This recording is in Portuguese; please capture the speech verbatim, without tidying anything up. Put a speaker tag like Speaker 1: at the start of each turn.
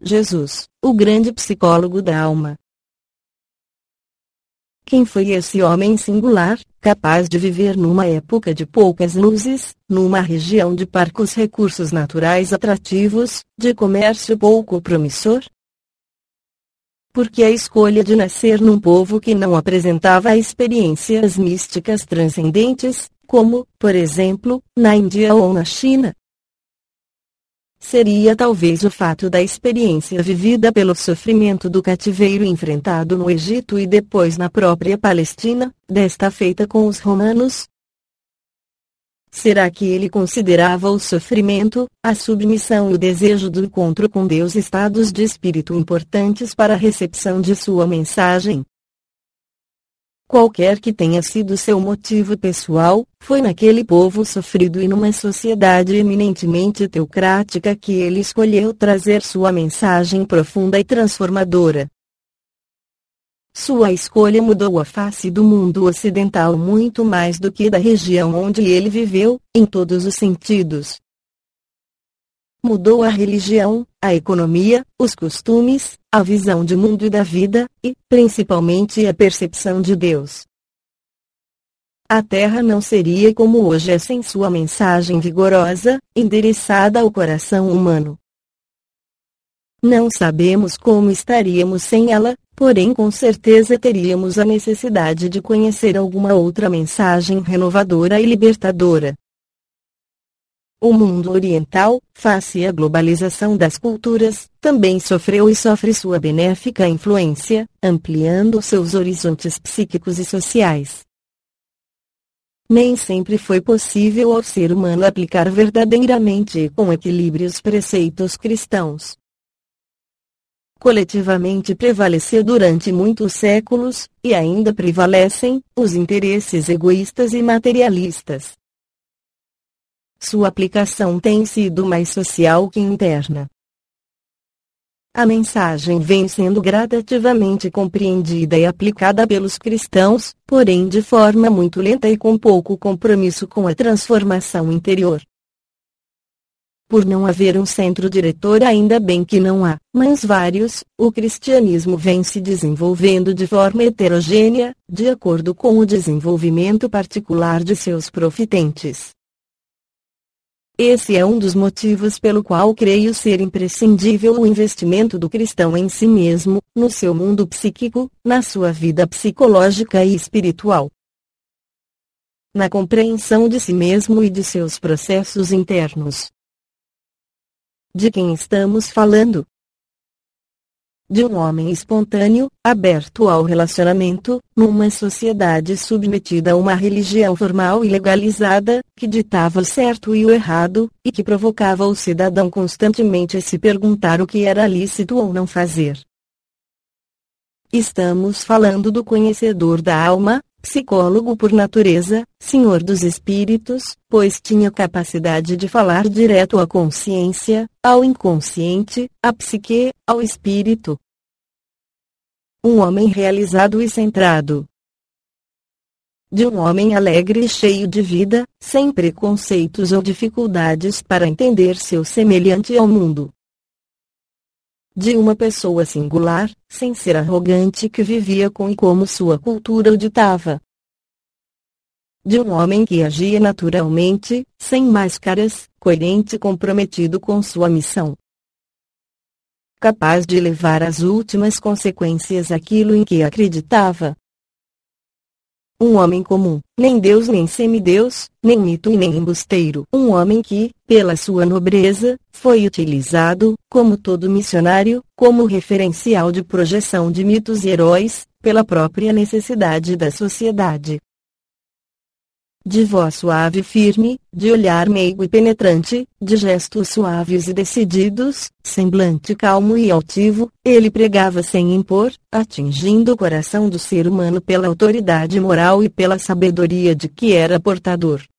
Speaker 1: Jesus, o grande psicólogo da alma. Quem foi esse homem singular, capaz de viver numa época de poucas luzes, numa região de parcos recursos naturais atrativos, de comércio pouco promissor? Porque a escolha de nascer num povo que não apresentava experiências místicas transcendentes, como, por exemplo, na Índia ou na China? Seria talvez o fato da experiência vivida pelo sofrimento do cativeiro enfrentado no Egito e depois na própria Palestina, desta feita com os romanos? Será que ele considerava o sofrimento, a submissão e o desejo do encontro com Deus estados de espírito importantes para a recepção de sua mensagem? Qualquer que tenha sido seu motivo pessoal, foi naquele povo sofrido e numa sociedade eminentemente teocrática que ele escolheu trazer sua mensagem profunda e transformadora. Sua escolha mudou a face do mundo ocidental muito mais do que da região onde ele viveu, em todos os sentidos. Mudou a religião, a economia, os costumes, a visão de mundo e da vida, e, principalmente, a percepção de Deus. A Terra não seria como hoje é sem sua mensagem vigorosa, endereçada ao coração humano. Não sabemos como estaríamos sem ela, porém com certeza teríamos a necessidade de conhecer alguma outra mensagem renovadora e libertadora. O mundo oriental, face à globalização das culturas, também sofreu e sofre sua benéfica influência, ampliando seus horizontes psíquicos e sociais. Nem sempre foi possível ao ser humano aplicar verdadeiramente e com equilíbrio os preceitos cristãos. Coletivamente prevaleceu durante muitos séculos, e ainda prevalecem, os interesses egoístas e materialistas. Sua aplicação tem sido mais social que interna. A mensagem vem sendo gradativamente compreendida e aplicada pelos cristãos, porém de forma muito lenta e com pouco compromisso com a transformação interior. Por não haver um centro diretor, ainda bem que não há, mas vários, o cristianismo vem se desenvolvendo de forma heterogênea, de acordo com o desenvolvimento particular de seus profitentes. Esse é um dos motivos pelo qual creio ser imprescindível o investimento do cristão em si mesmo, no seu mundo psíquico, na sua vida psicológica e espiritual. Na compreensão de si mesmo e de seus processos internos. De quem estamos falando? De um homem espontâneo, aberto ao relacionamento, numa sociedade submetida a uma religião formal e legalizada, que ditava o certo e o errado, e que provocava o cidadão constantemente a se perguntar o que era lícito ou não fazer. Estamos falando do conhecedor da alma, psicólogo por natureza, senhor dos espíritos, pois tinha capacidade de falar direto à consciência, ao inconsciente, à psique, ao espírito. Um homem realizado e centrado. De um homem alegre e cheio de vida, sem preconceitos ou dificuldades para entender seu semelhante ao mundo. De uma pessoa singular, sem ser arrogante, que vivia com e como sua cultura o ditava. De um homem que agia naturalmente, sem máscaras, coerente e comprometido com sua missão. Capaz de levar às últimas consequências aquilo em que acreditava. Um homem comum, nem Deus nem semideus, nem mito e nem embusteiro. Um homem que, pela sua nobreza, foi utilizado, como todo missionário, como referencial de projeção de mitos e heróis, pela própria necessidade da sociedade. De voz suave e firme, de olhar meigo e penetrante, de gestos suaves e decididos, semblante calmo e altivo, ele pregava sem impor, atingindo o coração do ser humano pela autoridade moral e pela sabedoria de que era portador.